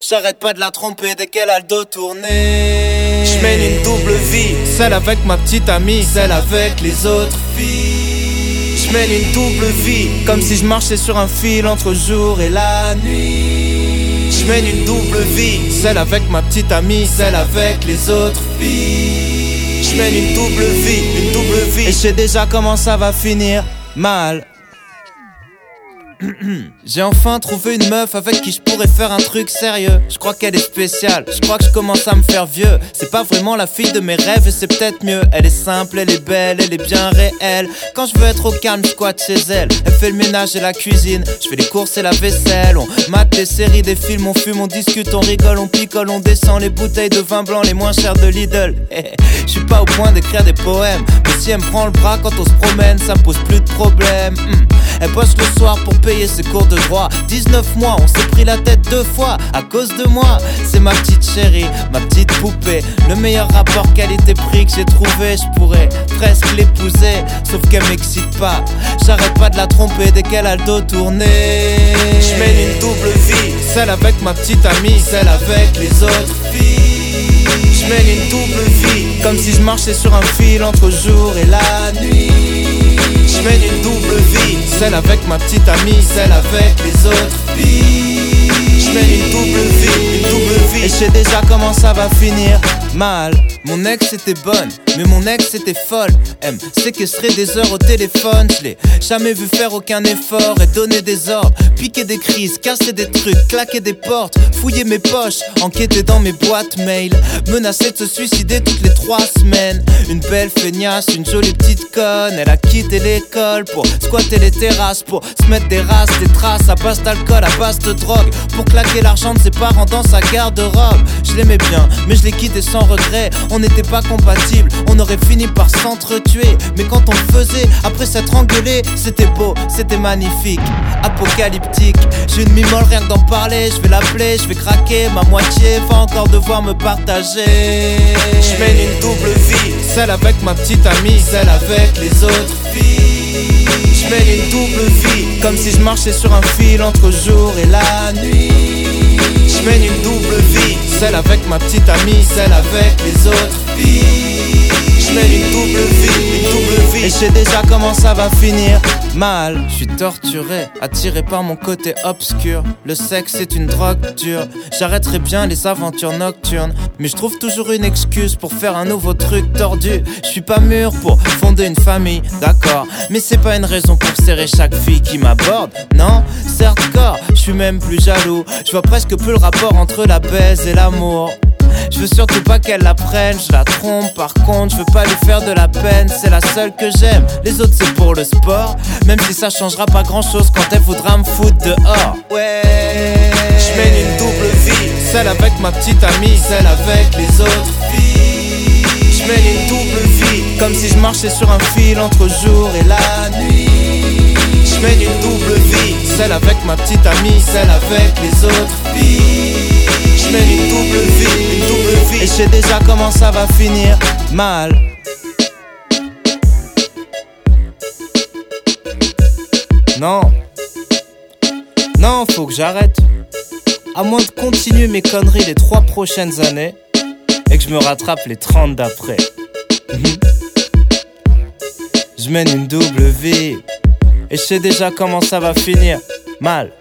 J'arrête pas de la tromper dès qu'elle a le dos tourné. J'mène une double vie, celle avec ma petite amie, celle avec les autres filles. J'mène une double vie, comme si je marchais sur un fil entre jour et la nuit. J'mène une double vie, celle avec ma petite amie, celle avec les autres filles. J'mène une double vie, et je sais déjà comment ça va finir mal. J'ai enfin trouvé une meuf avec qui je pourrais faire un truc sérieux. Je crois qu'elle est spéciale, je crois que je commence à me faire vieux. C'est pas vraiment la fille de mes rêves et c'est peut-être mieux. Elle est simple, elle est belle, elle est bien réelle. Quand je veux être au calme, je squatte chez elle. Elle fait le ménage et la cuisine, je fais les courses et la vaisselle. On mate des séries, des films, on fume, on discute, on rigole, on picole, on descend les bouteilles de vin blanc les moins chères de Lidl. Je suis pas au point d'écrire des poèmes, mais si elle me prend le bras quand on se promène, ça me pose plus de problème. Elle bosse le soir pour payer ses cours de droit. 19 mois, on s'est pris la tête 2 fois à cause de moi. C'est ma petite chérie, ma petite poupée. Le meilleur rapport qualité-prix que j'ai trouvé. Je pourrais presque l'épouser, sauf qu'elle m'excite pas. J'arrête pas de la tromper dès qu'elle a le dos tourné. J'mène une double vie, celle avec ma petite amie, celle avec les autres filles. J'mène une double vie, comme si je marchais sur un fil entre jour et la nuit. J'mène une double vie, celle avec ma petite amie, celle avec les autres filles. J'mène une double vie, et je sais déjà comment ça va finir mal. Mon ex était bonne, mais mon ex était folle. Elle me séquestrait des heures au téléphone. Je l'ai jamais vu faire aucun effort et donner des ordres, piquer des crises, casser des trucs, claquer des portes, fouiller mes poches, enquêter dans mes boîtes mail, menacer de se suicider toutes les 3 semaines. Une belle feignasse, une jolie petite conne. Elle a quitté l'école pour squatter les terrasses, pour se mettre des races, des traces à base d'alcool, à base de drogue, pour claquer l'argent de ses parents dans sa garde-robe. Je l'aimais bien, mais je l'ai quitté sans regret. On n'était pas compatibles, on aurait fini par s'entretuer. Mais quand on le faisait, après s'être engueulé, c'était beau, c'était magnifique, apocalyptique. J'ai une mimole rien que d'en parler. Je vais l'appeler, je vais craquer, ma moitié va encore devoir me partager. J'mène une double vie, celle avec ma petite amie, celle avec les autres filles. J'mène une double vie, comme si je marchais sur un fil entre jour et la nuit. J'mène une double vie, celle avec ma petite amie, celle avec les autres filles. J'mène une double vie, et je sais déjà comment ça va finir mal. Je suis torturé, attiré par mon côté obscur. Le sexe est une drogue dure. J'arrêterai bien les aventures nocturnes, mais je trouve toujours une excuse pour faire un nouveau truc tordu. Je suis pas mûr pour fonder une famille, d'accord, mais c'est pas une raison pour serrer chaque fille qui m'aborde. Non, certes corps, je suis même plus jaloux. Je vois presque plus le rapport entre la baise et l'amour. Je veux surtout pas qu'elle la prenne, je la trompe. Par contre, je veux pas lui faire de la peine. C'est la seule que j'aime, les autres c'est pour le sport. Même si ça changera pas grand chose quand elle voudra me foutre dehors. Ouais, j'mène une double vie, celle avec ma petite amie, celle avec les autres filles. J'mène une double vie, comme si je marchais sur un fil entre jour et la nuit. J'mène une double vie, celle avec ma petite amie, celle avec les autres filles. J'mène une double vie, et je sais déjà comment ça va finir mal. Non, non, faut que j'arrête. À moins de continuer mes conneries les 3 prochaines années et que je me rattrape les 30 d'après. Je mène une double vie, et je sais déjà comment ça va finir mal.